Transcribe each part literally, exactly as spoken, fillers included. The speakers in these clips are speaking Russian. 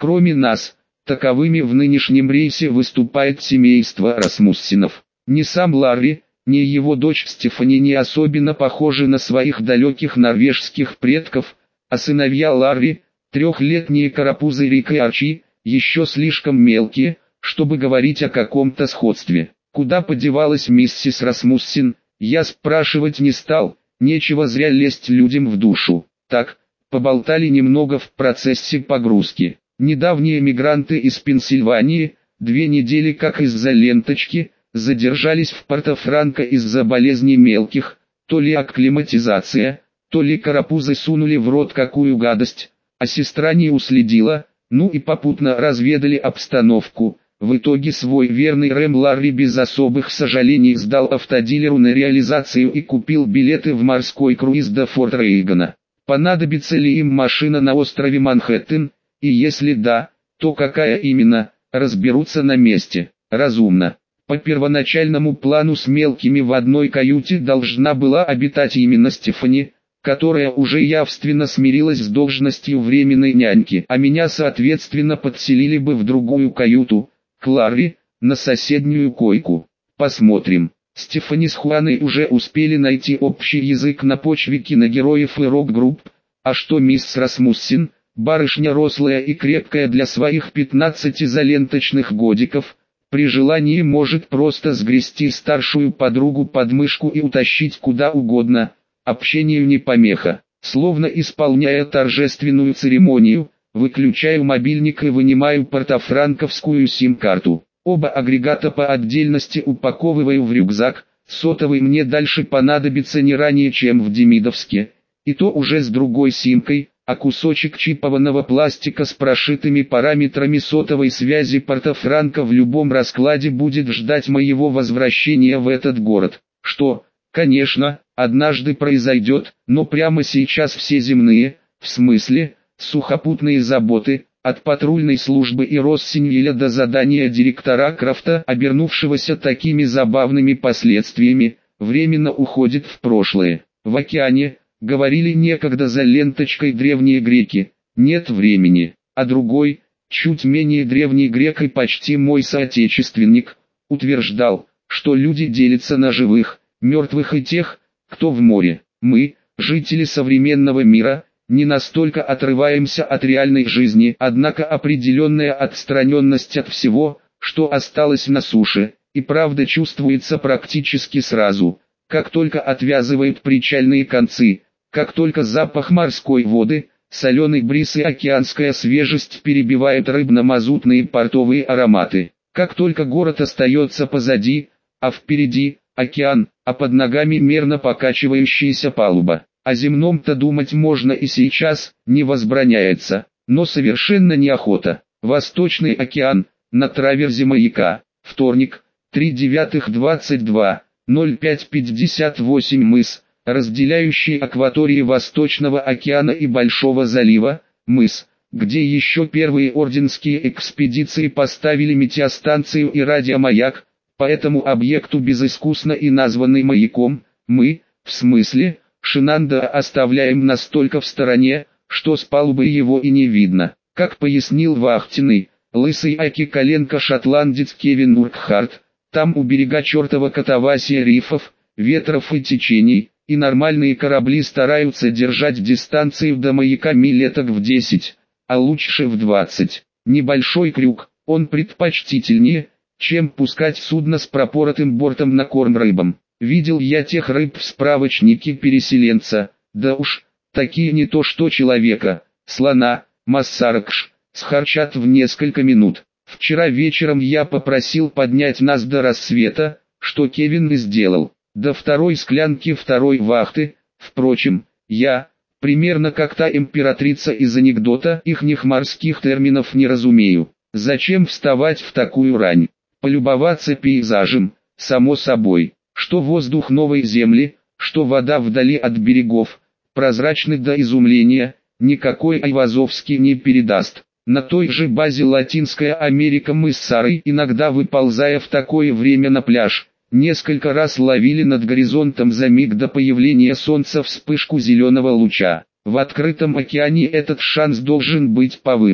Кроме нас, таковыми в нынешнем рейсе выступает семейство Расмуссенов. Ни сам Ларри, ни его дочь Стефани не особенно похожи на своих далеких норвежских предков, а сыновья Ларри, трехлетние карапузы Рик и Арчи, еще слишком мелкие, чтобы говорить о каком-то сходстве. Куда подевалась миссис Расмуссен, я спрашивать не стал, нечего зря лезть людям в душу. Так, поболтали немного в процессе погрузки. Недавние мигранты из Пенсильвании, две недели как из-за ленточки, задержались в Порто-Франко из-за болезней мелких, то ли акклиматизация, то ли карапузы сунули в рот какую гадость, а сестра не уследила, ну и попутно разведали обстановку. В итоге свой верный Рэм Ларри без особых сожалений сдал автодилеру на реализацию и купил билеты в морской круиз до Форт Рейгана. Понадобится ли им машина на острове Манхэттен, и если да, то какая именно, разберутся на месте. Разумно. По первоначальному плану с мелкими в одной каюте должна была обитать именно Стефани, которая уже явственно смирилась с должностью временной няньки, а меня соответственно подселили бы в другую каюту, к Ларри, на соседнюю койку. Посмотрим. Стефани с Хуаной уже успели найти общий язык на почве киногероев и рок-групп, а что мисс Расмуссен, барышня рослая и крепкая для своих пятнадцати заленточных годиков, при желании может просто сгрести старшую подругу под мышку и утащить куда угодно, общению не помеха. Словно исполняя торжественную церемонию, выключаю мобильник и вынимаю портофранковскую сим-карту. Оба агрегата по отдельности упаковываю в рюкзак, сотовый мне дальше понадобится не ранее чем в Демидовске, и то уже с другой симкой, а кусочек чипованного пластика с прошитыми параметрами сотовой связи Порто-Франко в любом раскладе будет ждать моего возвращения в этот город, что, конечно, однажды произойдет, но прямо сейчас все земные, в смысле, сухопутные заботы, от патрульной службы и Россиньеля до задания директора Крафта, обернувшегося такими забавными последствиями, временно уходит в прошлое. В океане, говорили некогда за ленточкой древние греки, нет времени, а другой, чуть менее древний грек и почти мой соотечественник, утверждал, что люди делятся на живых, мертвых и тех, кто в море. Мы, жители современного мира, не настолько отрываемся от реальной жизни, однако определенная отстраненность от всего, что осталось на суше, и правда чувствуется практически сразу, как только отвязывают причальные концы, как только запах морской воды, соленый бриз и океанская свежесть перебивают рыбно-мазутные портовые ароматы, как только город остается позади, а впереди океан, а под ногами мерно покачивающаяся палуба. О земном-то думать можно и сейчас, не возбраняется, но совершенно неохота. Восточный океан, на траверзе маяка, вторник, три девятых двадцать два, ноль пять пятьдесят восемь мыс, разделяющий акватории Восточного океана и Большого залива, мыс, где еще первые орденские экспедиции поставили метеостанцию и радиомаяк, по этому объекту безыскусно и названный маяком, мы, в смысле, Шинанда оставляем настолько в стороне, что с палубы его и не видно. Как пояснил вахтенный, лысый аки-коленко-шотландец Кевин Уркхарт, там у берега чертова катавасия рифов, ветров и течений, и нормальные корабли стараются держать дистанцию до маяка милеток в десять, а лучше в двадцать. Небольшой крюк, он предпочтительнее, чем пускать судно с пропоротым бортом на корм рыбам. Видел я тех рыб в справочнике переселенца, да уж, такие не то что человека, слона, массаракш, схарчат в несколько минут. Вчера вечером я попросил поднять нас до рассвета, что Кевин и сделал. До второй склянки второй вахты, впрочем, я, примерно как та императрица из анекдота, ихних морских терминов не разумею. Зачем вставать в такую рань? Полюбоваться пейзажем, само собой. Что воздух новой земли, что вода вдали от берегов, прозрачны до изумления, никакой Айвазовский не передаст. На той же базе Латинская Америка мы с Сарой, иногда выползая в такое время на пляж, несколько раз ловили над горизонтом за миг до появления солнца вспышку зеленого луча. В открытом океане этот шанс должен быть повыше.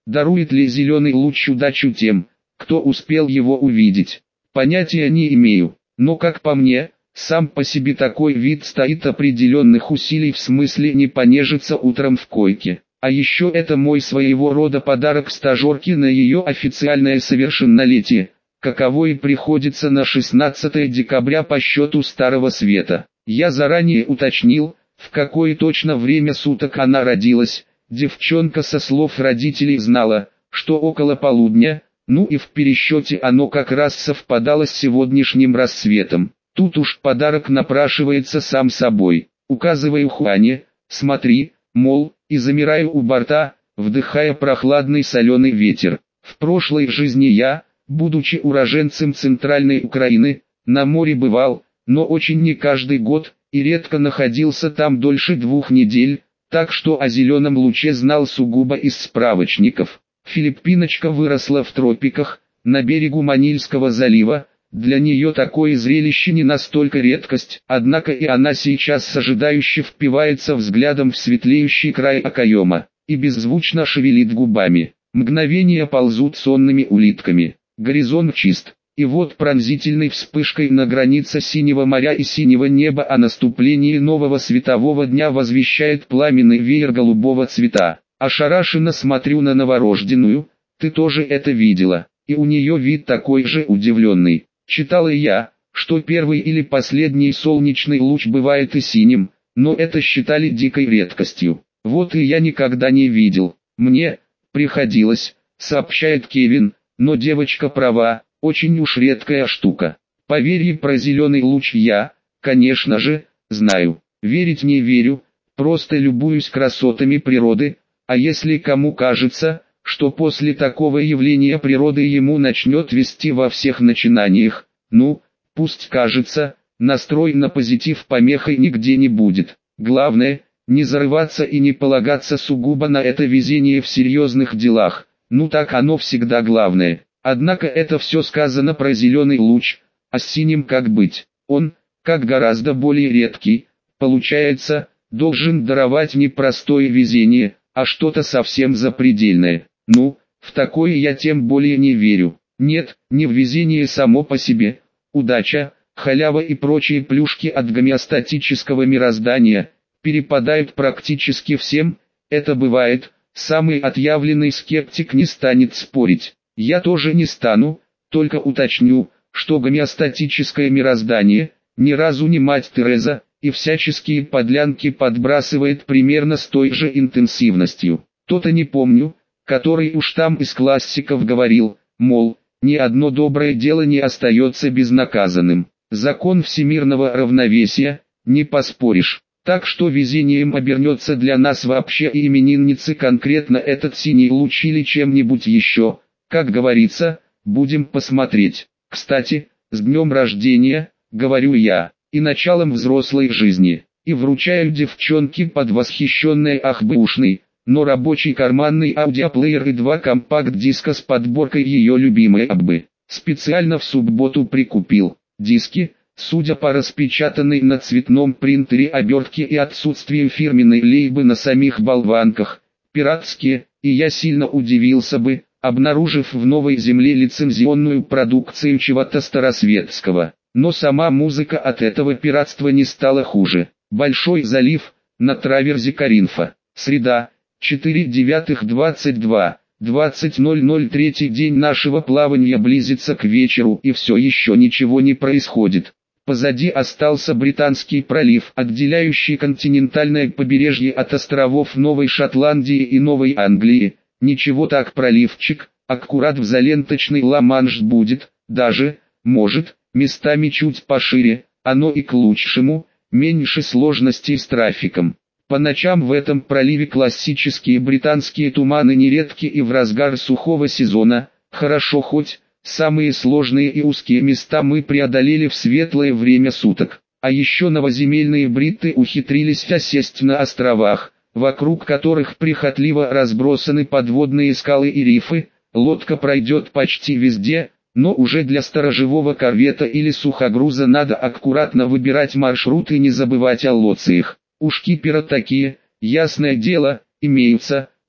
Дарует ли зеленый луч удачу тем, кто успел его увидеть? Понятия не имею, но как по мне, сам по себе такой вид стоит определенных усилий в смысле не понежиться утром в койке. А еще это мой своего рода подарок стажерке на ее официальное совершеннолетие, каково и приходится на шестнадцатое декабря по счету Старого Света. Я заранее уточнил, в какое точно время суток она родилась. Девчонка со слов родителей знала, что около полудня, ну и в пересчете оно как раз совпадало с сегодняшним рассветом. Тут уж подарок напрашивается сам собой. Указываю Хуане, смотри, мол, и замираю у борта, вдыхая прохладный соленый ветер. В прошлой жизни я, будучи уроженцем Центральной Украины, на море бывал, но очень не каждый год, и редко находился там дольше двух недель, так что о зеленом луче знал сугубо из справочников. Филиппиночка выросла в тропиках, на берегу Манильского залива, для нее такое зрелище не настолько редкость, однако и она сейчас ожидающе впивается взглядом в светлеющий край окоема, и беззвучно шевелит губами. Мгновения ползут сонными улитками, горизонт чист, и вот пронзительной вспышкой на границе синего моря и синего неба о наступлении нового светового дня возвещает пламенный веер голубого цвета. Ошарашенно смотрю на новорожденную, ты тоже это видела, и у нее вид такой же удивленный. Читала я, что первый или последний солнечный луч бывает и синим, но это считали дикой редкостью. Вот и я никогда не видел. Мне приходилось, сообщает Кевин, но девочка права, очень уж редкая штука. Поверье про зеленый луч я, конечно же, знаю. Верить не верю, просто любуюсь красотами природы, а если кому кажется, что после такого явления природы ему начнет вести во всех начинаниях, ну, пусть кажется, настрой на позитив помехой нигде не будет. Главное, не зарываться и не полагаться сугубо на это везение в серьезных делах, ну так оно всегда главное. Однако это все сказано про зеленый луч, а с синим как быть? Он, как гораздо более редкий, получается, должен даровать не простое везение, а что-то совсем запредельное. Ну, в такое я тем более не верю. Нет, не в везение само по себе. Удача, халява и прочие плюшки от гомеостатического мироздания перепадают практически всем, это бывает, самый отъявленный скептик не станет спорить. Я тоже не стану, только уточню, что гомеостатическое мироздание ни разу не мать Тереза, и всяческие подлянки подбрасывает примерно с той же интенсивностью. То-то не помню, который уж там из классиков говорил, мол, ни одно доброе дело не остается безнаказанным. Закон всемирного равновесия, не поспоришь. Так что везением обернется для нас вообще и именинницы конкретно этот синий луч или чем-нибудь еще, как говорится, будем посмотреть. Кстати, с днем рождения, говорю я, и началом взрослой жизни, и вручаю девчонке под восхищенный ахбэушный, но рабочий карманный аудиоплеер и два компакт-диска с подборкой ее любимой Аббы. Специально в субботу прикупил диски, судя по распечатанной на цветном принтере обертке и отсутствию фирменной лейбы на самих болванках, пиратские, и я сильно удивился бы, обнаружив в «Новой земле» лицензионную продукцию чего-то старосветского. Но сама музыка от этого пиратства не стала хуже. Большой залив, на траверзе Каринфа. Среда, четыре девятых двадцать два, двадцать ноль ноль. Третий день нашего плавания близится к вечеру, и все еще ничего не происходит. Позади остался Британский пролив, отделяющий континентальное побережье от островов Новой Шотландии и Новой Англии. Ничего так проливчик, аккурат в заленточный Ла-Манш будет, даже, может, местами чуть пошире, оно и к лучшему, меньше сложностей с трафиком. По ночам в этом проливе классические британские туманы нередки и в разгар сухого сезона, хорошо хоть, самые сложные и узкие места мы преодолели в светлое время суток. А еще новоземельные бритты ухитрились осесть на островах, вокруг которых прихотливо разбросаны подводные скалы и рифы. Лодка пройдет почти везде, но уже для сторожевого корвета или сухогруза надо аккуратно выбирать маршрут и не забывать о лоциях. Уж кипера такие, ясное дело, имеются,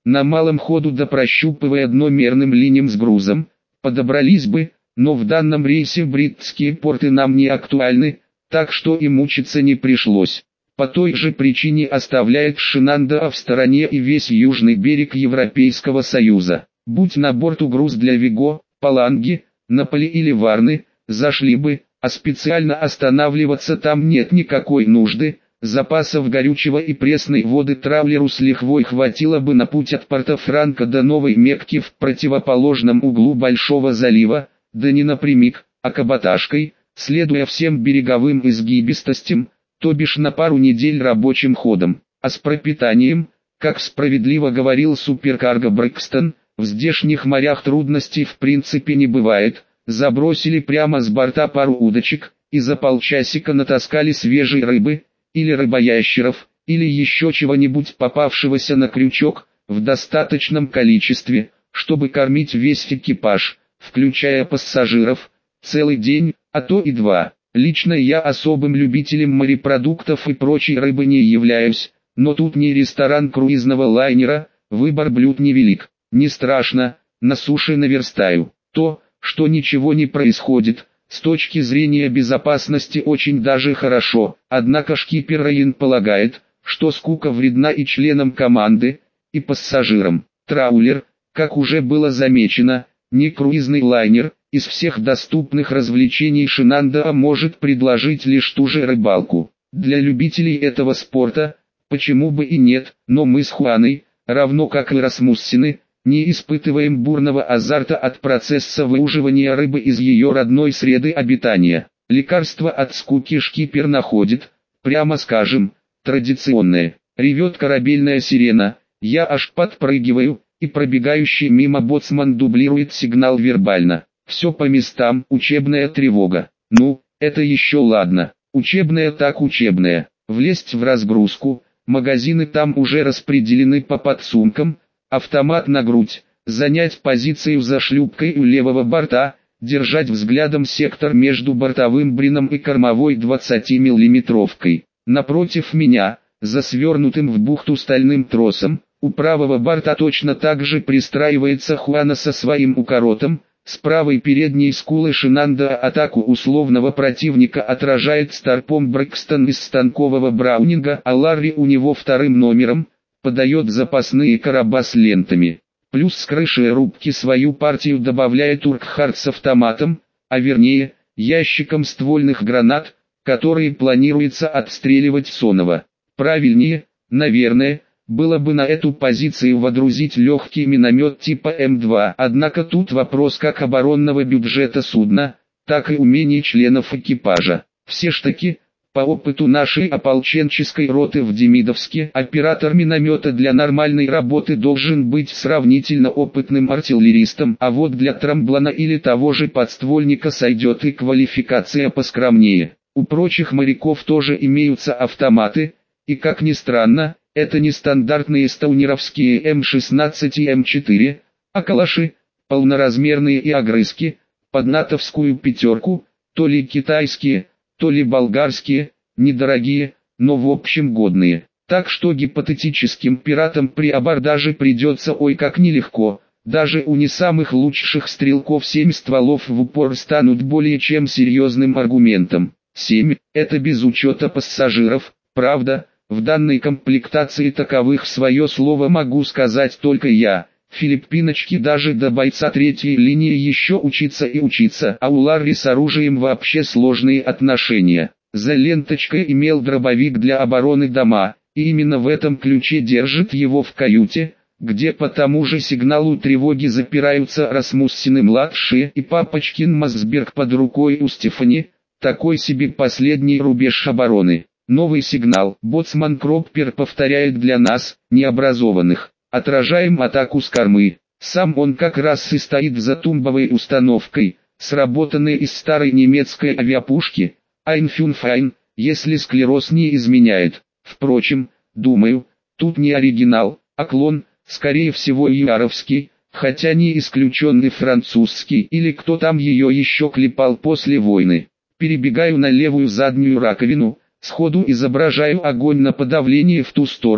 на малом ходу да прощупывая дно мерным линиям с грузом, подобрались бы, но в данном рейсе бритские порты нам не актуальны, так что и мучиться не пришлось. По той же причине оставляет Шинандаа в стороне и весь южный берег Европейского Союза. Будь на борту груз для Виго, Паланги, Наполи или Варны, зашли бы, а специально останавливаться там нет никакой нужды. Запасов горючего и пресной воды траулеру с лихвой хватило бы на путь от Порто-Франко до Новой Мекки в противоположном углу Большого залива, да не напрямик, а каботажкой, следуя всем береговым изгибистостям, то бишь на пару недель рабочим ходом. А с пропитанием, как справедливо говорил суперкарго Брэкстон, в здешних морях трудностей в принципе не бывает. Забросили прямо с борта пару удочек, и за полчасика натаскали свежей рыбы, или рыбоящеров, или еще чего-нибудь попавшегося на крючок, в достаточном количестве, чтобы кормить весь экипаж, включая пассажиров, целый день, а то и два. Лично я особым любителем морепродуктов и прочей рыбы не являюсь, но тут не ресторан круизного лайнера, выбор блюд невелик. Не страшно, на суше наверстаю. То, что ничего не происходит, с точки зрения безопасности очень даже хорошо, однако шкипер Райан полагает, что скука вредна и членам команды, и пассажирам. Траулер, как уже было замечено, не круизный лайнер, из всех доступных развлечений Шинандаа может предложить лишь ту же рыбалку. Для любителей этого спорта, почему бы и нет, но мы с Хуаной, равно как и Расмуссены, не испытываем бурного азарта от процесса выуживания рыбы из ее родной среды обитания. Лекарство от скуки шкипер находит, прямо скажем, традиционное. Ревет корабельная сирена, я аж подпрыгиваю, и пробегающий мимо боцман дублирует сигнал вербально. Все по местам, учебная тревога. Ну, это еще ладно, учебная так учебная. Влезть в разгрузку, магазины там уже распределены по подсумкам, автомат на грудь, занять позицию за шлюпкой у левого борта, держать взглядом сектор между бортовым брином и кормовой двадцатимиллиметровкой. Напротив меня, за свернутым в бухту стальным тросом, у правого борта точно так же пристраивается Хуана со своим укоротом, с правой передней скулы Шинандаа атаку условного противника отражает старпом Брэкстон из станкового Браунинга, а Ларри у него вторым номером подает запасные короба с лентами. Плюс с крыши рубки свою партию добавляет Уркхард с автоматом, а вернее, ящиком ствольных гранат, которые планируется отстреливать соново. Правильнее, наверное, было бы на эту позицию водрузить легкий миномет типа эм два. Однако тут вопрос как оборонного бюджета судна, так и умений членов экипажа. Все ж таки, по опыту нашей ополченческой роты в Демидовске, оператор миномета для нормальной работы должен быть сравнительно опытным артиллеристом, а вот для трамблана или того же подствольника сойдет и квалификация поскромнее. У прочих моряков тоже имеются автоматы, и как ни странно, это не стандартные стоунеровские эм шестнадцать и эм четыре, а калаши, полноразмерные и огрызки, под натовскую пятерку, то ли китайские, то ли болгарские, недорогие, но в общем годные. Так что гипотетическим пиратам при абордаже придется ой как нелегко, даже у не самых лучших стрелков семь стволов в упор станут более чем серьезным аргументом. семь – это без учета пассажиров, правда, в данной комплектации таковых свое слово могу сказать только я. Филиппиночки даже до бойца третьей линии еще учиться и учиться, а у Ларри с оружием вообще сложные отношения. За ленточкой имел дробовик для обороны дома, и именно в этом ключе держит его в каюте, где по тому же сигналу тревоги запираются Расмуссены-младшие и Папочкин Мосберг под рукой у Стефани, такой себе последний рубеж обороны. Новый сигнал. Боцман Кроппер повторяет для нас, необразованных. Отражаем атаку с кормы. Сам он как раз и стоит за тумбовой установкой, сработанной из старой немецкой авиапушки, Айнфюнфайн, если склероз не изменяет. Впрочем, думаю, тут не оригинал, а клон, скорее всего юаровский, хотя не исключен и французский или кто там ее еще клепал после войны. Перебегаю на левую заднюю раковину. Сходу изображаю огонь на подавление в ту сторону,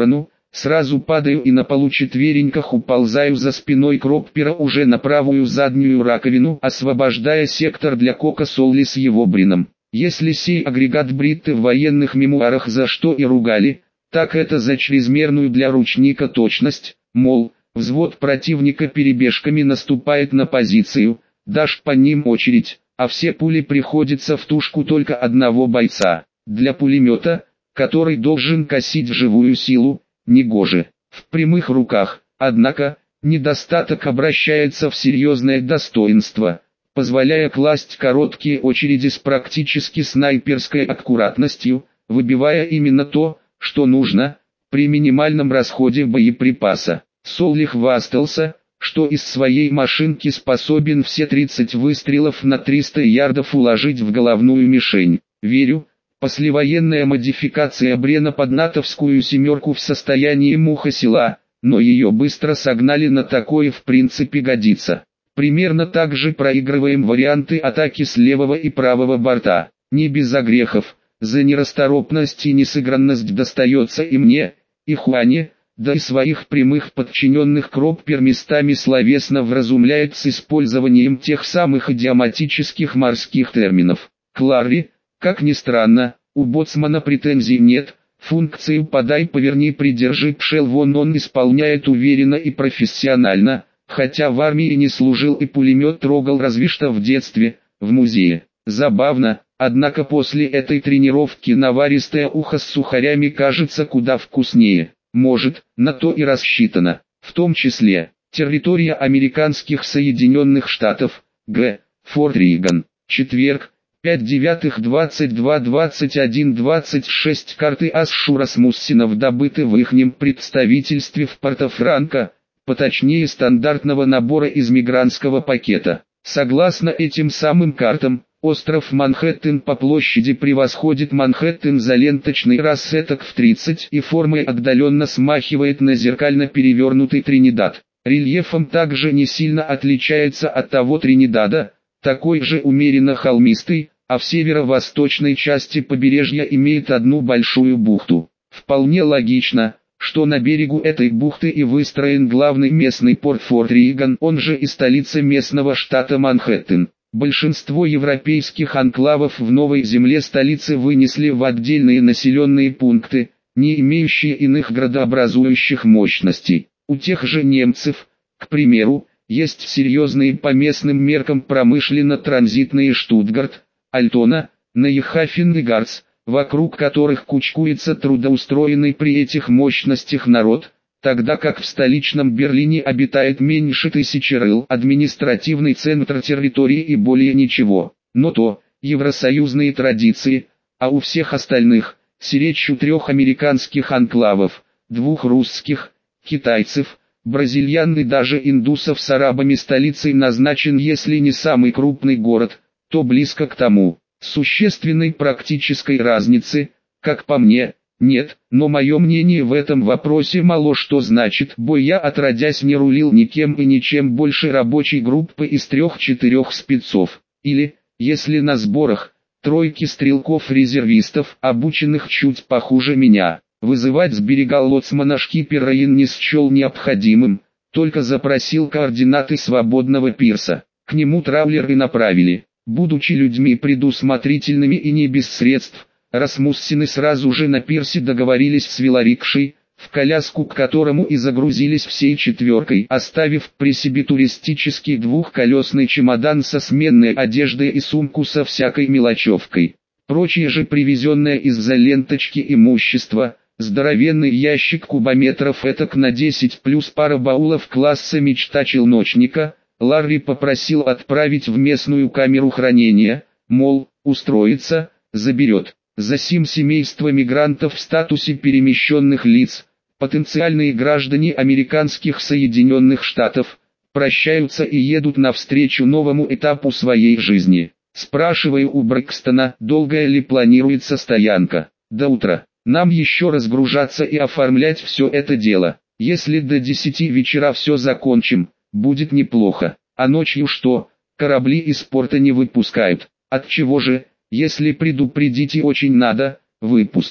Сразу падаю и на получетвереньках уползаю за спиной Кроппера уже на правую заднюю раковину, освобождая сектор для Кока-Солли с его брином. Если сей агрегат бритты в военных мемуарах за что и ругали, так это за чрезмерную для ручника точность, мол, взвод противника перебежками наступает на позицию, дашь по ним очередь, а все пули приходятся в тушку только одного бойца. Для пулемета, который должен косить в живую силу, негоже. В прямых руках, однако, недостаток обращается в серьезное достоинство, позволяя класть короткие очереди с практически снайперской аккуратностью, выбивая именно то, что нужно, при минимальном расходе боеприпаса. Солли хвастался, что из своей машинки способен все тридцать выстрелов на триста ярдов уложить в головную мишень. Верю, послевоенная модификация Брена под натовскую семерку в состоянии муха села, но ее быстро согнали на такое в принципе годится. Примерно так же проигрываем варианты атаки с левого и правого борта. Не без огрехов, за нерасторопность и несыгранность достается и мне, и Хуане, да и своих прямых подчиненных Кроппер местами словесно вразумляет с использованием тех самых идиоматических морских терминов. К Ларри, как ни странно, у боцмана претензий нет, функцию «подай, поверни, придержи, пшел вон» он исполняет уверенно и профессионально, хотя в армии не служил и пулемет трогал разве что в детстве, в музее. Забавно, однако после этой тренировки наваристое ухо с сухарями кажется куда вкуснее. Может, на то и рассчитано, в том числе, территория американских Соединенных Штатов, Г. Форт Риган, четверг, пять девятых двадцать два двадцать один двадцать шесть карты Асшу Расмуссенов добыты в ихнем представительстве в Порто-Франко, поточнее стандартного набора из мигрантского пакета. Согласно этим самым картам, остров Манхэттен по площади превосходит Манхэттен за ленточный рассеток в тридцать и формой отдаленно смахивает на зеркально перевернутый Тринидад. Рельефом также не сильно отличается от того Тринидада, такой же умеренно холмистый, а в северо-восточной части побережья имеет одну большую бухту. Вполне логично, что на берегу этой бухты и выстроен главный местный порт Форт Риган, он же и столица местного штата Манхэттен. Большинство европейских анклавов в Новой Земле столицы вынесли в отдельные населенные пункты, не имеющие иных градообразующих мощностей. У тех же немцев, к примеру, есть серьезные по местным меркам промышленно-транзитные Штутгарт, Альтона, Нейхафен и Гарц, вокруг которых кучкуется трудоустроенный при этих мощностях народ, тогда как в столичном Берлине обитает меньше тысячи рыл, административный центр территории и более ничего. Но то, евросоюзные традиции, а у всех остальных, с речью трех американских анклавов, двух русских, китайцев, бразильян и даже индусов с арабами столицей назначен если не самый крупный город, то близко к тому. Существенной практической разницы, как по мне, нет, но мое мнение в этом вопросе мало что значит, бо я отродясь не рулил никем и ничем больше рабочей группы из трех-четырех спецов, или, если на сборах, тройки стрелков-резервистов, обученных чуть похуже меня. Вызывать с берега лоцмана шкипера Ин не счел необходимым, только запросил координаты свободного пирса. К нему траулер и направили. Будучи людьми предусмотрительными и не без средств, Расмуссены сразу же на пирсе договорились с велорикшей, в коляску к которому и загрузились всей четверкой, оставив при себе туристический двухколесный чемодан со сменной одеждой и сумку со всякой мелочевкой. Прочее же привезенное из-за ленточки имущество, здоровенный ящик кубометров этак на десять плюс пара баулов класса мечта челночника, Ларри попросил отправить в местную камеру хранения, мол, устроится, заберет. Засим семейства мигрантов в статусе перемещенных лиц, потенциальные граждане американских Соединенных Штатов, прощаются и едут навстречу новому этапу своей жизни. Спрашиваю у Брэкстона, долгая ли планируется стоянка. До утра. Нам еще разгружаться и оформлять все это дело. Если до десяти вечера все закончим, будет неплохо. А ночью что? Корабли из порта не выпускают. Отчего же, если предупредить и очень надо, выпустит.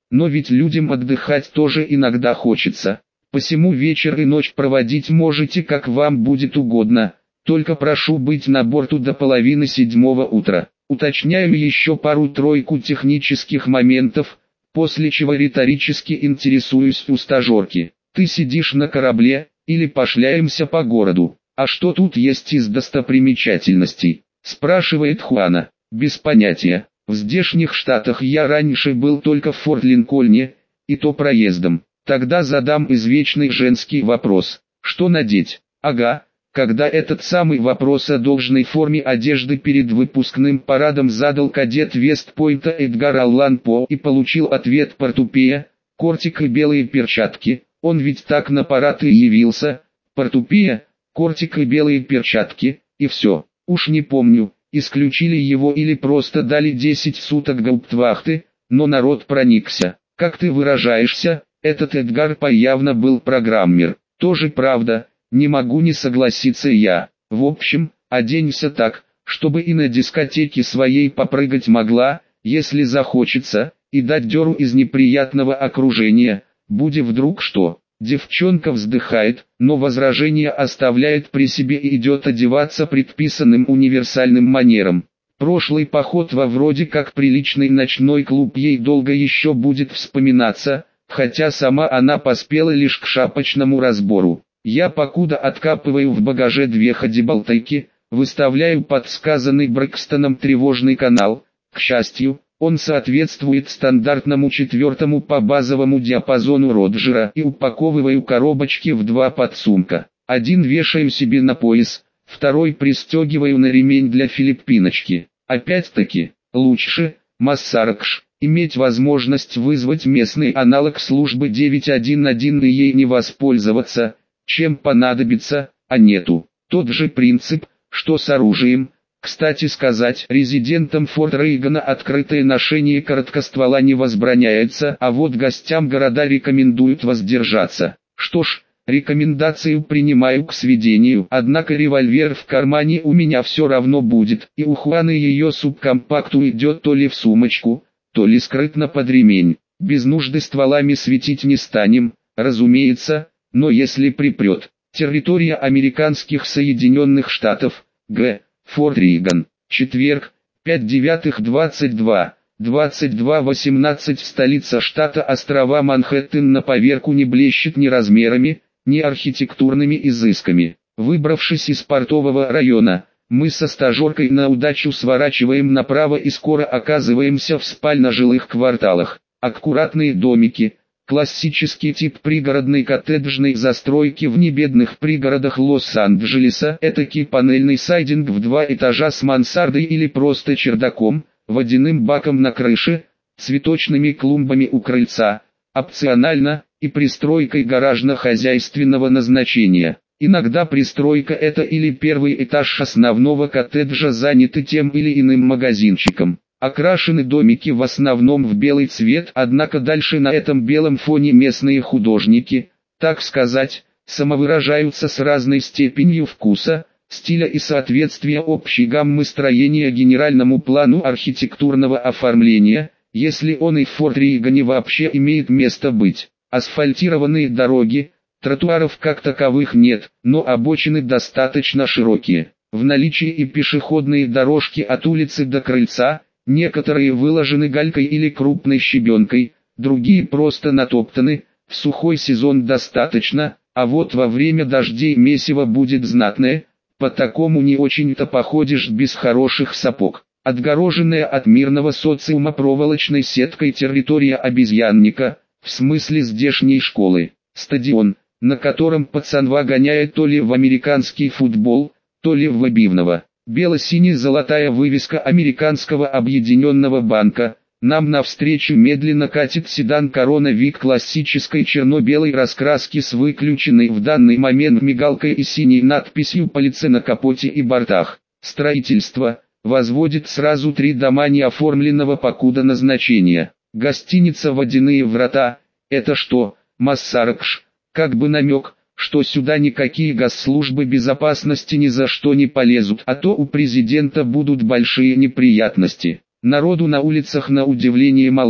но ведь людям отдыхать тоже иногда хочется. Посему вечер и ночь проводить можете как вам будет угодно, только прошу быть на борту до половины седьмого утра. Уточняю еще пару-тройку технических моментов, после чего риторически интересуюсь у стажерки. Ты сидишь на корабле, или пошляемся по городу? А что тут есть из достопримечательностей? Спрашивает Хуана. Без понятия. В здешних штатах я раньше был только в Форт-Линкольне, и то проездом. Тогда задам извечный женский вопрос. Что надеть? Ага. Когда этот самый вопрос о должной форме одежды перед выпускным парадом задал кадет Вестпойнта Эдгар Аллан По и получил ответ портупея, кортик и белые перчатки, он ведь так на парад и явился, портупея, кортик и белые перчатки, и все, уж не помню, исключили его или просто дали десять суток гауптвахты, но народ проникся. Как ты выражаешься, этот Эдгар По явно был программер, тоже правда. Не могу не согласиться я. В общем, оденься так, чтобы и на дискотеке своей попрыгать могла, если захочется, и дать дёру из неприятного окружения, буде вдруг что. Девчонка вздыхает, но возражение оставляет при себе и идет одеваться предписанным универсальным манером. Прошлый поход во вроде как приличный ночной клуб ей долго еще будет вспоминаться, хотя сама она поспела лишь к шапочному разбору. Я покуда откапываю в багаже две ходибалтайки, выставляю подсказанный Брэкстоном тревожный канал. К счастью, он соответствует стандартному четвертому по базовому диапазону Роджера, и упаковываю коробочки в два подсумка. Один вешаю себе на пояс, второй пристегиваю на ремень для филиппиночки. Опять-таки, лучше, Массаракш, иметь возможность вызвать местный аналог службы девять один один и ей не воспользоваться, чем понадобится, а нету. Тот же принцип, что с оружием. Кстати сказать, резидентам Форт Рейгана открытое ношение короткоствола не возбраняется, а вот гостям города рекомендуют воздержаться. Что ж, рекомендацию принимаю к сведению, однако револьвер в кармане у меня все равно будет, и у Хуаны ее субкомпакт уйдет то ли в сумочку, то ли скрытно под ремень. Без нужды стволами светить не станем, разумеется. Но если припрет, территория американских Соединенных Штатов, Г. Форт Риган, четверг, пять девятых двадцать два, двадцать два восемнадцать столица штата острова Манхэттен на поверку не блещет ни размерами, ни архитектурными изысками. Выбравшись из портового района, мы со стажеркой на удачу сворачиваем направо и скоро оказываемся в спально-жилых кварталах. Аккуратные домики. Классический тип пригородной коттеджной застройки в небедных пригородах Лос-Анджелеса, этакий панельный сайдинг в два этажа с мансардой или просто чердаком, водяным баком на крыше, цветочными клумбами у крыльца, опционально, и пристройкой гаражно-хозяйственного назначения. Иногда пристройка это или первый этаж основного коттеджа заняты тем или иным магазинчиком. Окрашены домики в основном в белый цвет, однако дальше на этом белом фоне местные художники, так сказать, самовыражаются с разной степенью вкуса, стиля и соответствия общей гаммы строения генеральному плану архитектурного оформления, если он и в Форт Ригане вообще имеет место быть. Асфальтированные дороги, тротуаров как таковых нет, но обочины достаточно широкие. В наличии и пешеходные дорожки от улицы до крыльца. Некоторые выложены галькой или крупной щебенкой, другие просто натоптаны, в сухой сезон достаточно, а вот во время дождей месиво будет знатное, по такому не очень-то походишь без хороших сапог. Отгороженная от мирного социума проволочной сеткой территория обезьянника, в смысле здешней школы, стадион, на котором пацанва гоняет то ли в американский футбол, то ли в вобивного. Бело-сине-золотая вывеска американского объединенного банка. Нам навстречу медленно катит седан Корона Вик классической черно-белой раскраски с выключенной в данный момент мигалкой и синей надписью «Полиция» на капоте и бортах. Строительство возводит сразу три дома неоформленного покуда назначения. Гостиница «Водяные врата». Это что, Массаракш? Как бы намек, что сюда никакие госслужбы безопасности ни за что не полезут, а то у президента будут большие неприятности. Народу на улицах на удивление мало,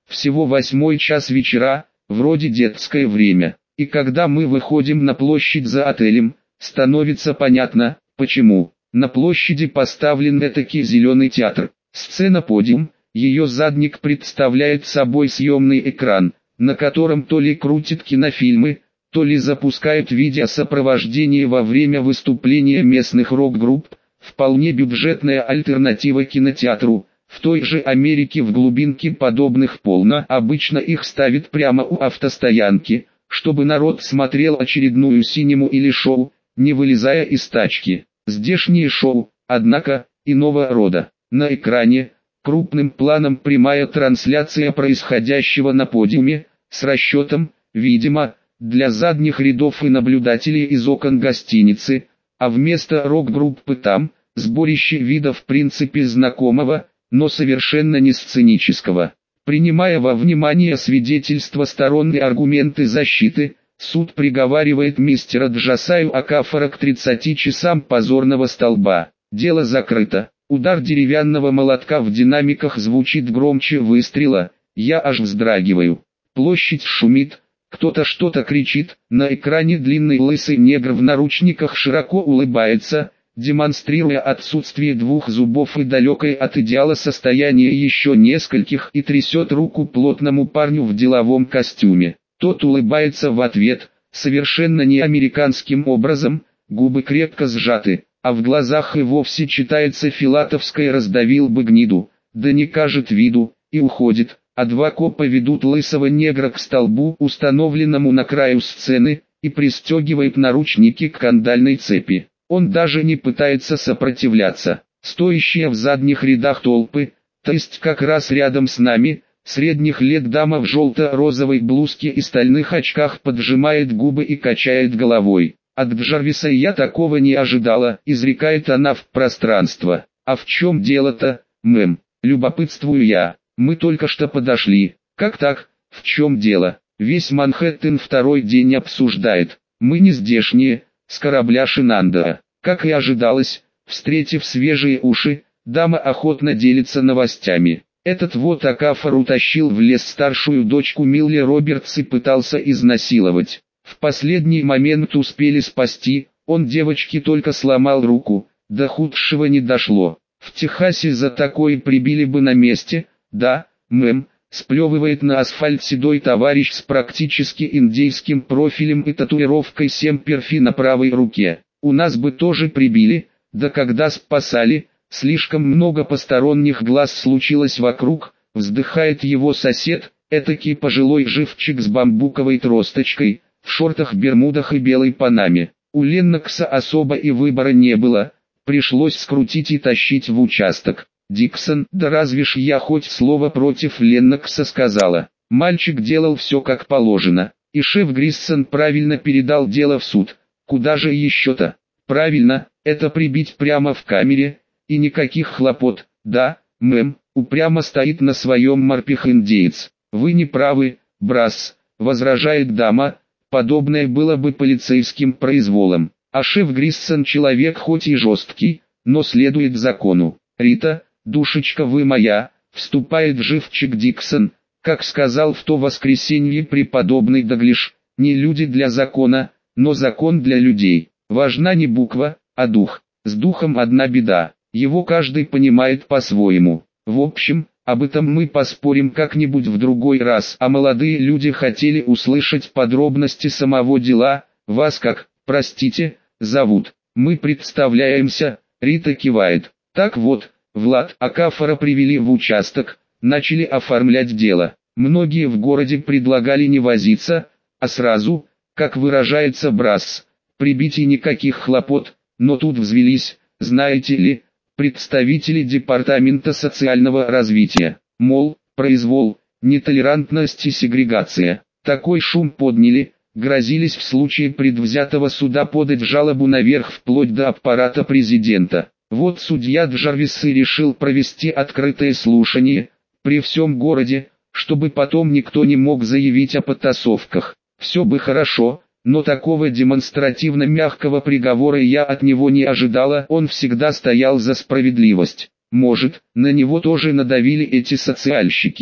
Всего восьмой час вечера, вроде детское время. И когда мы выходим на площадь за отелем, становится понятно, почему. На площади поставлен этакий зеленый театр. Сцена-подиум, ее задник представляет собой съемный экран, на котором то ли крутит кинофильмы, то ли запускают видеосопровождение во время выступления местных рок-групп. Вполне бюджетная альтернатива кинотеатру. В той же Америке в глубинке подобных полно, обычно их ставят прямо у автостоянки, чтобы народ смотрел очередную синему или шоу, не вылезая из тачки. Здешние шоу, однако, иного рода. На экране, крупным планом прямая трансляция происходящего на подиуме, с расчетом, видимо, для задних рядов и наблюдателей из окон гостиницы, а вместо рок-группы там, сборище видов в принципе знакомого, но совершенно не сценического. Принимая во внимание свидетельства сторон и аргументы защиты, суд приговаривает мистера Джасаю Окафора к тридцати часам позорного столба. Дело закрыто. Удар деревянного молотка в динамиках звучит громче выстрела, я аж вздрагиваю. Площадь шумит, кто-то что-то кричит, на экране длинный лысый негр в наручниках широко улыбается, демонстрируя отсутствие двух зубов и далекое от идеала состояние еще нескольких, и трясет руку плотному парню в деловом костюме. Тот улыбается в ответ, совершенно не американским образом, губы крепко сжаты, а в глазах и вовсе читается филатовское «раздавил бы гниду», да не кажет виду, и уходит, а два копа ведут лысого негра к столбу, установленному на краю сцены, и пристегивают наручники к кандальной цепи. Он даже не пытается сопротивляться. Стоящие в задних рядах толпы, то есть как раз рядом с нами, средних лет дама в желто-розовой блузке и стальных очках поджимает губы и качает головой. От Джарвиса я такого не ожидала, изрекает она в пространство. А в чем дело-то, мэм? Любопытствую я. Мы только что подошли. Как так? В чем дело? Весь Манхэттен второй день обсуждает. Мы не здешние. С корабля Шинандера. Как и ожидалось, встретив свежие уши, дама охотно делится новостями. Этот вот Окафор утащил в лес старшую дочку Милли Робертс и пытался изнасиловать. В последний момент успели спасти, он девочке только сломал руку, до худшего не дошло. В Техасе за такое прибили бы на месте, да, мэм, сплевывает на асфальт седой товарищ с практически индейским профилем и татуировкой семперфи на правой руке. У нас бы тоже прибили, да когда спасали, слишком много посторонних глаз случилось вокруг, вздыхает его сосед, этакий пожилой живчик с бамбуковой тросточкой, в шортах-бермудах и белой панаме. У Леннокса особо и выбора не было, пришлось скрутить и тащить в участок. Диксон, да разве ж я хоть слово против Леннокса сказала. Мальчик делал все как положено, и шеф Гриссон правильно передал дело в суд. Куда же еще-то? Правильно, это прибить прямо в камере, и никаких хлопот. Да, мэм, упрямо стоит на своем морпех-индеец. Вы не правы, Брас, возражает дама, подобное было бы полицейским произволом. А шеф Гриссон человек хоть и жесткий, но следует закону. Рита, душечка вы моя, вступает живчик Диксон, как сказал в то воскресенье преподобный Даглиш, не люди для закона, но закон для людей. Важна не буква, а дух. С духом одна беда, его каждый понимает по-своему. В общем, об этом мы поспорим как-нибудь в другой раз, а молодые люди хотели услышать подробности самого дела. Вас как, простите, зовут? Мы представляемся, Рита кивает. Так вот, Влад Окафора привели в участок, начали оформлять дело. Многие в городе предлагали не возиться, а сразу, как выражается Брас, прибить и никаких хлопот, но тут взвелись, знаете ли, представители Департамента социального развития. Мол, произвол, нетолерантность и сегрегация. Такой шум подняли, грозились в случае предвзятого суда подать жалобу наверх вплоть до аппарата президента. Вот судья Джарвис и решил провести открытое слушание, при всем городе, чтобы потом никто не мог заявить о подтасовках. Все бы хорошо, но такого демонстративно мягкого приговора я от него не ожидала, он всегда стоял за справедливость. Может, на него тоже надавили эти социальщики.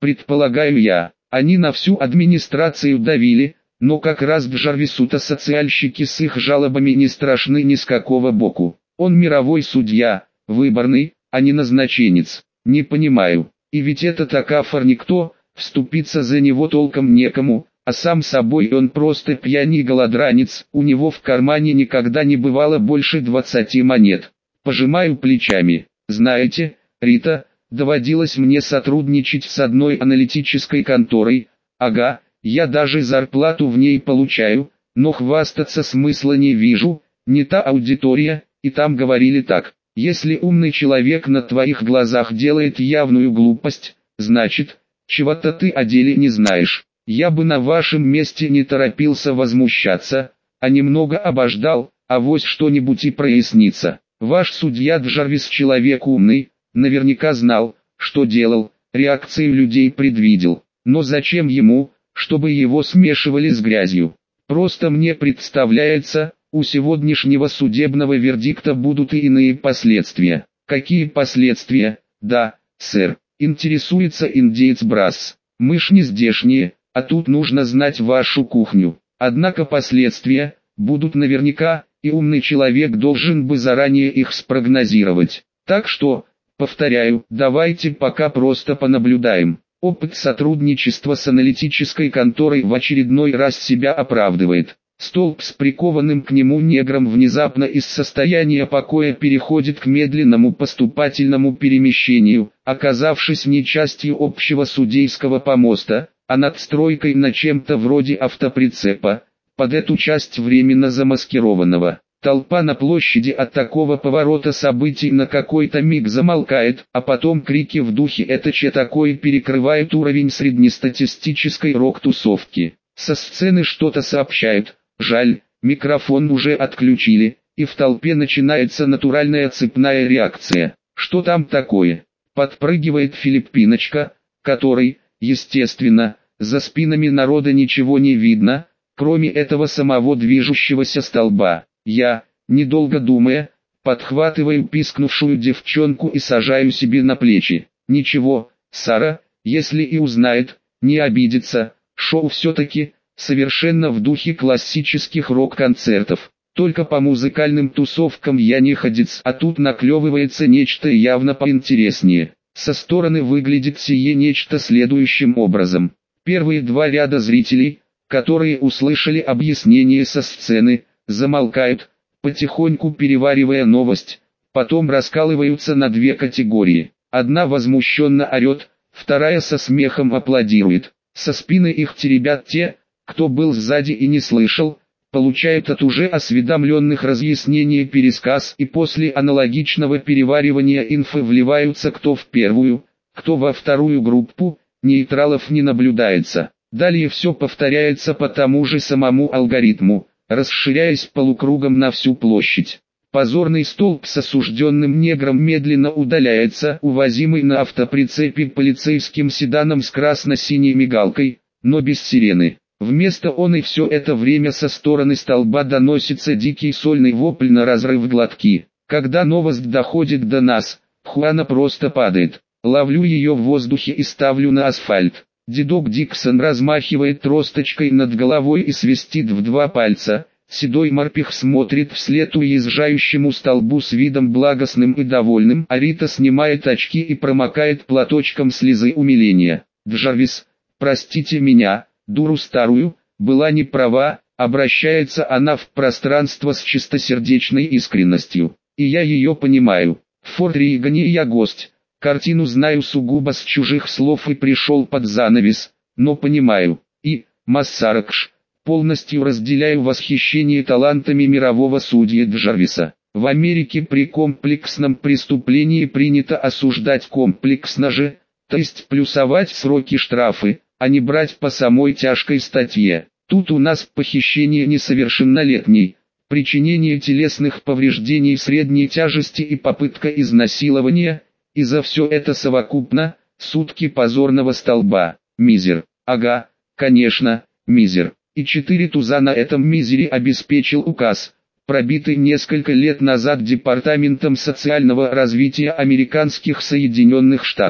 предполагаю я. Они на всю администрацию давили, но как раз Джарвису-то социальщики с их жалобами не страшны ни с какого боку. Он мировой судья, выборный, а не назначенец. Не понимаю. И ведь этот Акафор никто, вступиться за него толком некому, а сам собой он просто пьяный голодранец, у него в кармане никогда не бывало больше двадцати монет. Пожимаю плечами. Знаете, Рита, доводилось мне сотрудничать с одной аналитической конторой, ага, я даже зарплату в ней получаю, но хвастаться смысла не вижу, не та аудитория, и там говорили так: если умный человек на твоих глазах делает явную глупость, значит, чего-то ты о деле не знаешь. Я бы на вашем месте не торопился возмущаться, а немного обождал, авось что-нибудь и прояснится. Ваш судья Джарвис человек умный, наверняка знал, что делал, реакцию людей предвидел. Но зачем ему, чтобы его смешивали с грязью? Просто мне представляется, у сегодняшнего судебного вердикта будут и иные последствия. Какие последствия? Да, сэр, интересуется индеец Брас. Мы ж не здешние, а тут нужно знать вашу кухню. Однако последствия будут наверняка, и умный человек должен бы заранее их спрогнозировать. Так что, повторяю, давайте пока просто понаблюдаем. Опыт сотрудничества с аналитической конторой в очередной раз себя оправдывает. Столб с прикованным к нему негром внезапно из состояния покоя переходит к медленному поступательному перемещению, оказавшись не частью общего судейского помоста, а надстройкой на чем-то вроде автоприцепа, под эту часть временно замаскированного. Толпа на площади от такого поворота событий на какой-то миг замолкает, а потом крики в духе «это че такое» перекрывают уровень среднестатистической рок-тусовки. Со сцены что-то сообщают, жаль, микрофон уже отключили, и в толпе начинается натуральная цепная реакция. Что там такое? Подпрыгивает Филиппиночка, который, естественно, за спинами народа ничего не видно, кроме этого самого движущегося столба. Я, недолго думая, подхватываю пискнувшую девчонку и сажаю себе на плечи. Ничего, Сара, если и узнает, не обидится, шоу все-таки совершенно в духе классических рок-концертов. Только по музыкальным тусовкам я не ходец, а тут наклевывается нечто явно поинтереснее. Со стороны выглядит сие нечто следующим образом. Первые два ряда зрителей, которые услышали объяснение со сцены, замолкают, потихоньку переваривая новость, потом раскалываются на две категории. Одна возмущенно орет, вторая со смехом аплодирует. Со спины их теребят те, кто был сзади и не слышал, получают от уже осведомленных разъяснений пересказ и после аналогичного переваривания инфы вливаются кто в первую, кто во вторую группу, нейтралов не наблюдается. Далее все повторяется по тому же самому алгоритму, расширяясь полукругом на всю площадь. Позорный столб с осужденным негром медленно удаляется, увозимый на автоприцепе полицейским седаном с красно-синей мигалкой, но без сирены. Вместо он и все это время со стороны столба доносится дикий сольный вопль на разрыв глотки. Когда новость доходит до нас, Хуана просто падает. Ловлю ее в воздухе и ставлю на асфальт. Дедок Диксон размахивает тросточкой над головой и свистит в два пальца. Седой морпех смотрит вслед уезжающему столбу с видом благостным и довольным, а Рита снимает очки и промокает платочком слезы умиления. «Джарвис, простите меня, дуру старую, была не права», обращается она в пространство с чистосердечной искренностью. И я ее понимаю. В Форт Ригане я гость. Картину знаю сугубо с чужих слов и пришел под занавес, но понимаю. И, Массаракш, полностью разделяю восхищение талантами мирового судьи Джарвиса. В Америке при комплексном преступлении принято осуждать комплексно же, то есть плюсовать сроки штрафы, а не брать по самой тяжкой статье. Тут у нас похищение несовершеннолетней, причинение телесных повреждений средней тяжести и попытка изнасилования, и за все это совокупно, сутки позорного столба. Мизер. Ага, конечно, мизер. И четыре туза на этом мизере обеспечил указ, пробитый несколько лет назад Департаментом социального развития американских Соединенных Штатов.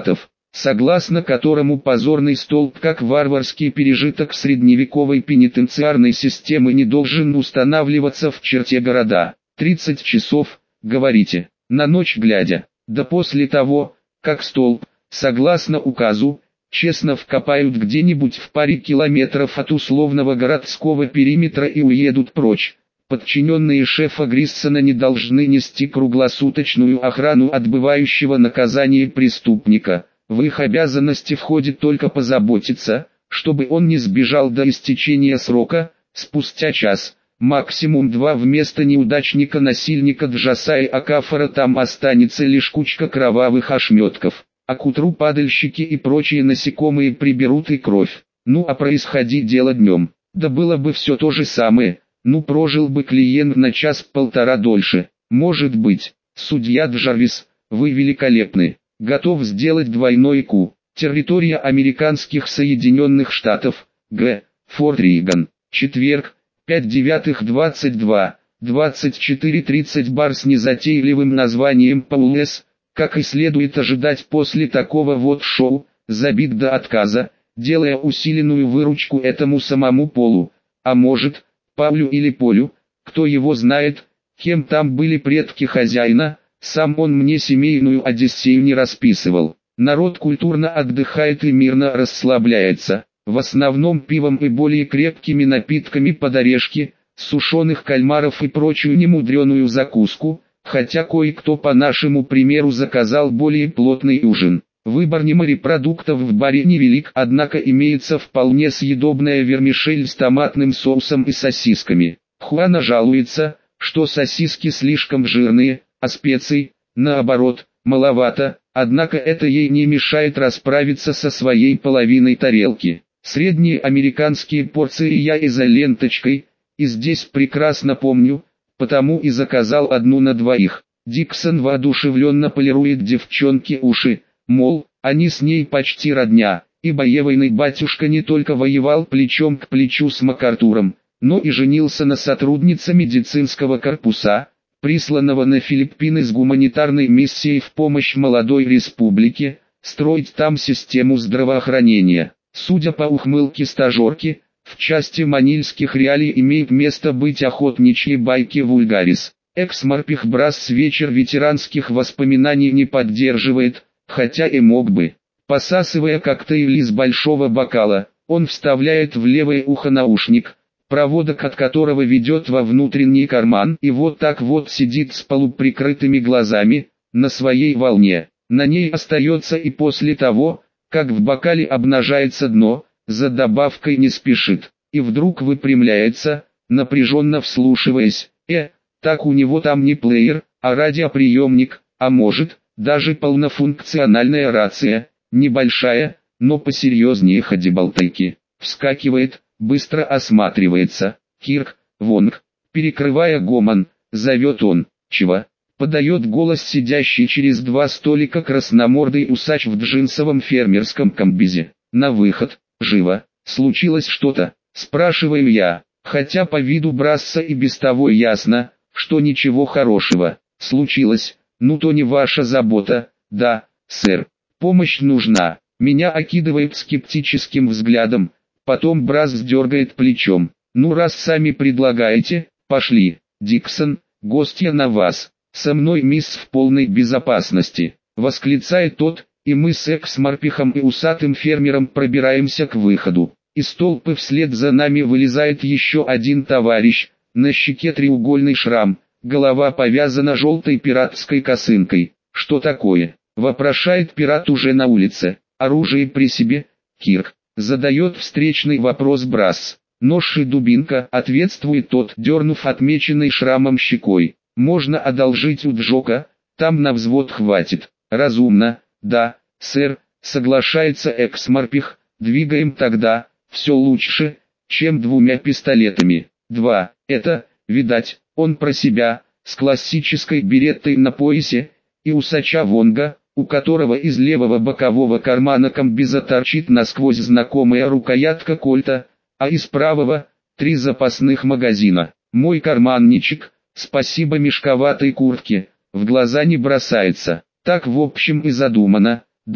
согласно которому позорный столб как варварский пережиток средневековой пенитенциарной системы не должен устанавливаться в черте города. тридцать часов, говорите, на ночь глядя, да после того, как столб, согласно указу, честно вкопают где-нибудь в паре километров от условного городского периметра и уедут прочь. Подчиненные шефа Гриссона не должны нести круглосуточную охрану отбывающего наказание преступника. В их обязанности входит только позаботиться, чтобы он не сбежал до истечения срока. Спустя час, максимум два, вместо неудачника-насильника Джасаи Акафора там останется лишь кучка кровавых ошметков, а к утру падальщики и прочие насекомые приберут и кровь. Ну а происходи дело днем, да было бы все то же самое. Ну прожил бы клиент на час-полтора дольше. Может быть, судья Джарвис, вы великолепны. Готов сделать двойной ку. Территория американских Соединенных Штатов, Г. Форт Риган. Четверг, пять девятых двадцать два, двадцать четыре тридцать. Бар с незатейливым названием Паулес, как и следует ожидать после такого вот шоу, забит до отказа, делая усиленную выручку этому самому Полу. А может, Паулю или Полю, кто его знает, кем там были предки хозяина, сам он мне семейную одиссею не расписывал. Народ культурно отдыхает и мирно расслабляется, в основном пивом и более крепкими напитками под орешки, сушеных кальмаров и прочую немудреную закуску, хотя кое-кто по нашему примеру заказал более плотный ужин. Выбор морепродуктов в баре невелик, однако имеется вполне съедобная вермишель с томатным соусом и сосисками. Хуана жалуется, что сосиски слишком жирные, а специй, наоборот, маловато, однако это ей не мешает расправиться со своей половиной тарелки. Средние американские порции я изоленточкой, и здесь прекрасно помню, потому и заказал одну на двоих. Диксон воодушевленно полирует девчонке уши, мол, они с ней почти родня, ибо Евойный батюшка не только воевал плечом к плечу с МакАртуром, но и женился на сотруднице медицинского корпуса, присланного на Филиппины с гуманитарной миссией в помощь молодой республике, строить там систему здравоохранения. Судя по ухмылке стажерки, в части манильских реалий имеет место быть охотничьи байки вульгарис. Экс-морпех Брасс вечер ветеранских воспоминаний не поддерживает, хотя и мог бы. Посасывая коктейль из большого бокала, он вставляет в левое ухо наушник, проводок от которого ведет во внутренний карман, и вот так вот сидит с полуприкрытыми глазами, на своей волне. На ней остается и после того, как в бокале обнажается дно, за добавкой не спешит, и вдруг выпрямляется, напряженно вслушиваясь. Э, так у него там не плеер, а радиоприемник, а может, даже полнофункциональная рация, небольшая, но посерьезнее ходибалтайки. Вскакивает, быстро осматривается. Кирк, Вонг, перекрывая гомон, зовет он. Чего? Подает голос сидящий через два столика красномордый усач в джинсовом фермерском комбизе. На выход, живо, случилось что-то, спрашиваю я, хотя по виду Брасса и без того ясно, что ничего хорошего. Случилось, ну то не ваша забота. Да, сэр, помощь нужна. Меня окидывает скептическим взглядом, потом Брасс дергает плечом. Ну раз сами предлагаете, пошли. Диксон, гостья на вас. Со мной мисс в полной безопасности, восклицает тот, и мы с экс-морпехом и усатым фермером пробираемся к выходу. Из толпы вслед за нами вылезает еще один товарищ, на щеке треугольный шрам, голова повязана желтой пиратской косынкой. Что такое? Вопрошает пират уже на улице. Оружие при себе? Кирк. Задает встречный вопрос Брасс. Нож и дубинка, ответствует тот, дернув отмеченной шрамом щекой. Можно одолжить у Джока, там на взвод хватит. Разумно, да, сэр, соглашается экс-морпех. Двигаем тогда, все лучше, чем двумя пистолетами. Два, это, видать, он про себя, с классической береттой на поясе, и усача Вонга, у которого из левого бокового кармана комбиза торчит насквозь знакомая рукоятка кольта, а из правого – три запасных магазина. Мой карманничек, спасибо мешковатой куртке, в глаза не бросается. Так в общем и задумано, да,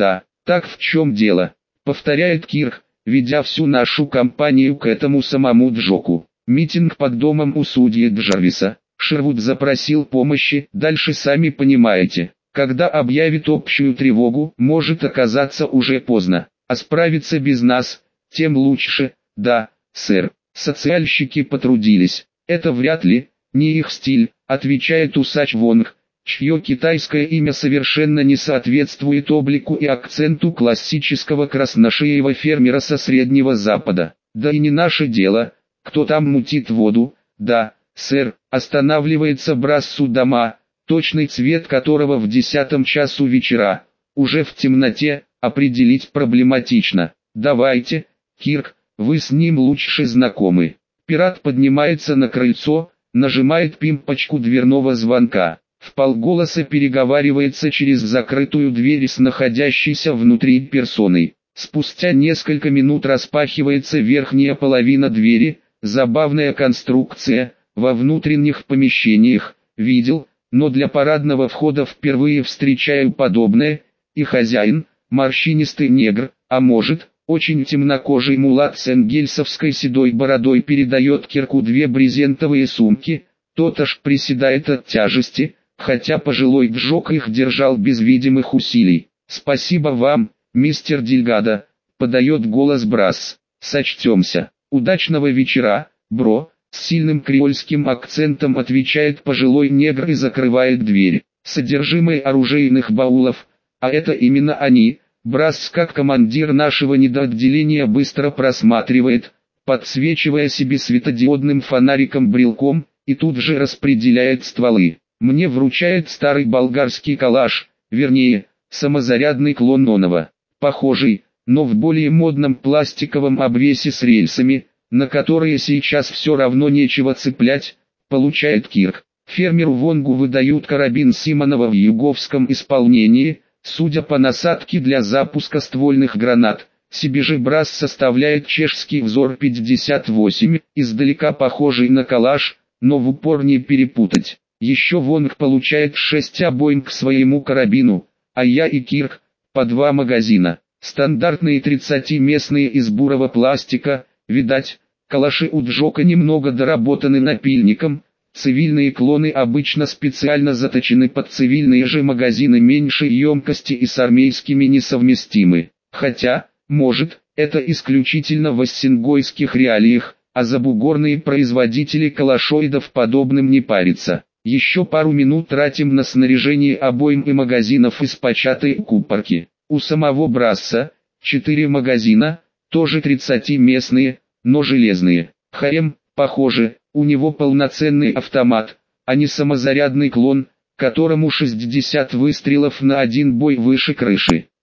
Так в чем дело? Повторяет Кирк, ведя всю нашу компанию к этому самому Джоку. Митинг под домом у судьи Джарвиса. Шервуд запросил помощи, дальше сами понимаете. Когда объявит общую тревогу, может оказаться уже поздно. А справиться без нас, тем лучше. Да, сэр. Социальщики потрудились. Это вряд ли, не их стиль, отвечает усач Вонг, чье китайское имя совершенно не соответствует облику и акценту классического красношеего фермера со Среднего Запада. Да и не наше дело, кто там мутит воду. Да, сэр, останавливается Брассу дома, точный цвет которого в десятом часу вечера, уже в темноте, определить проблематично. Давайте, Кирк, вы с ним лучше знакомы. Пират поднимается на крыльцо, нажимает пимпочку дверного звонка. Вполголоса переговаривается через закрытую дверь с находящейся внутри персоной. Спустя несколько минут распахивается верхняя половина двери, забавная конструкция, во внутренних помещениях, видел, но для парадного входа впервые встречаю подобное, и хозяин, морщинистый негр, а может, очень темнокожий мулат с энгельсовской седой бородой передает Кирку две брезентовые сумки, тот аж приседает от тяжести, хотя пожилой Джок их держал без видимых усилий. «Спасибо вам, мистер Дельгадо», — подает голос Брасс. «Сочтемся. Удачного вечера, бро», — с сильным креольским акцентом отвечает пожилой негр и закрывает дверь. Содержимое оружейных баулов, а это именно они, Брасс как командир нашего недоотделения быстро просматривает, подсвечивая себе светодиодным фонариком-брелком, и тут же распределяет стволы. Мне вручает старый болгарский калаш, вернее, самозарядный клон оного. Похожий, но в более модном пластиковом обвесе с рельсами, на которые сейчас все равно нечего цеплять, получает Кирк. Фермеру Вонгу выдают карабин Симонова в юговском исполнении, судя по насадке для запуска ствольных гранат. Себе же Брасс составляет чешский взор пятьдесят восемь, издалека похожий на калаш, но в упор не перепутать. Еще Вонг получает шесть обоим к своему карабину, а я и Кирк по два магазина. Стандартные тридцатиместные из бурого пластика, видать, калаши у Джока немного доработаны напильником. Цивильные клоны обычно специально заточены под цивильные же магазины меньшей емкости и с армейскими несовместимы. Хотя, может, это исключительно в ассингойских реалиях, а забугорные производители калашоидов подобным не парятся. Еще пару минут тратим на снаряжение обоим и магазинов из початой купорки. У самого Брасса четыре магазина, тоже тридцатиместные, но железные. ХМ, похоже, у него полноценный автомат, а не самозарядный клон, которому шестьдесят выстрелов на один бой выше крыши.